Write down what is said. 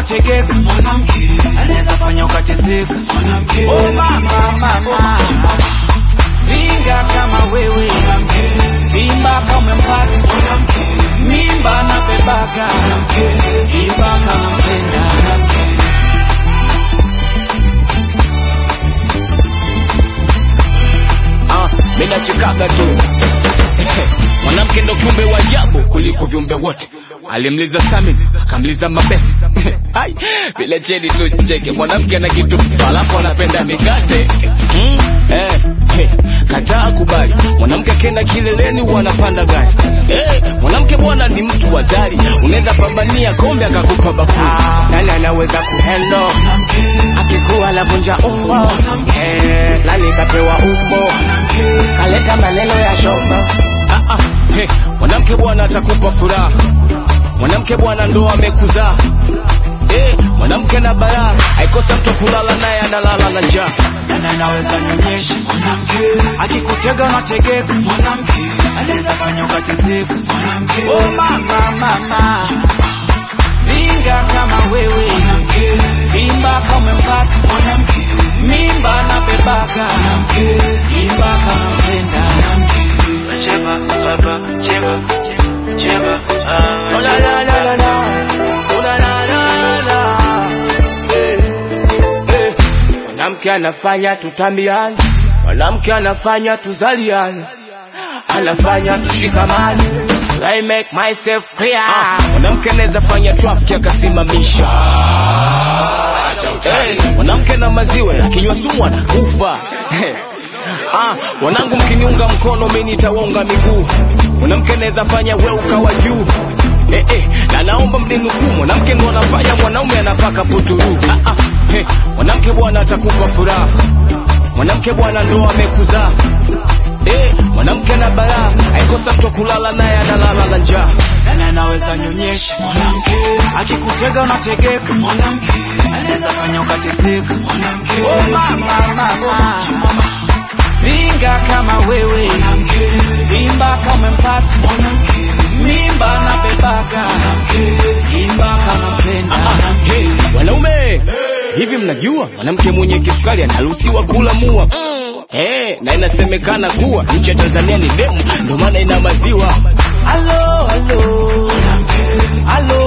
unategeka, mwanamke anaweza fanya ukateseka, mwanamke. Oh mama, ringa kama wewe, mwanamke. Imba kama umempata, mwanamke. Mimba na bebaka, mwanamke. Imba kama mpenda, mwanamke. Mina chikaga tu mwanamke ndo kiumbe wa ajabu kuliko viumbe wote. Alimliza Samin, akamliza Mabesi. Hai, vile cheni tu cheke. Mwanamke ana kitu alafu anapenda mikate. Kataa kubali. Mwanamke kenda kileleni wanapanda gari. Mwanamke bwana ni mtu hatari. Unaweza pambania kombe akakupa bakuli. Nani anaweza kuhandle? Akikuwa anavunja umbo. Nani kapewa umbo? Kaleta maneno ya shombo. Mwanamke bwana atakupa furaha. Mwanamke bwana ndo amekuzaa. Mwanamke na balaa. Haikosa mtu kulala naye analala na njaa. Nani anaweza nyonyesha, mwanamke. Akikutega unategeka, mwanamke. Anaweza fanya ukateseka, mwanamke. Oh mama, ringa kama wewe, mwanamke. Imba kama umempata, mwanamke. Mimba na bebaka, mwanamke. Imba kama mpenda, mwanamke. Cheba, baba, cheba, cheba, la la la la. Mwanamke anafanya tutambiane, mwanamke anafanya tuzaliane, anafanya tushikamane. I make myself clear. Mwanamke anaweza fanya traffic akasimamisha. Mwanamke na maziwa akinywa sumu anakufa. Wanangu mkiniunga mkono mimi nitawaunga miguu. Mwanamke anaweza fanya wewe ukawa juu. Na naomba mninukuu. Mwanamke ndo anafanya mwanaume anapaka puturu. Mwanamke bwana atakupa furaha. Mwanamke bwana ndo amekuzaa. Mwanamke na balaa. Haikosa mtu kulala naye analala na njaa. Nani anaweza nyonyesha, mwanamke. Akikutega unategeka, mwanamke. Anaweza fanya ukateseka, mwanamke. Oh mama, ringa kama wewe, mwanamke. Imba kama umempata, mwanamke. Mimba na bebaka, mwanamke. Imba kama mpenda, mwanamke. Wanaume, hivi mnajua mwanamke mwenye kisukari anaruhusiwa kula mua? Na inasemekana kuwa nchi ya Tanzania ni demu, ndio maana ina maziwa. Hello, mwanamke. Hello.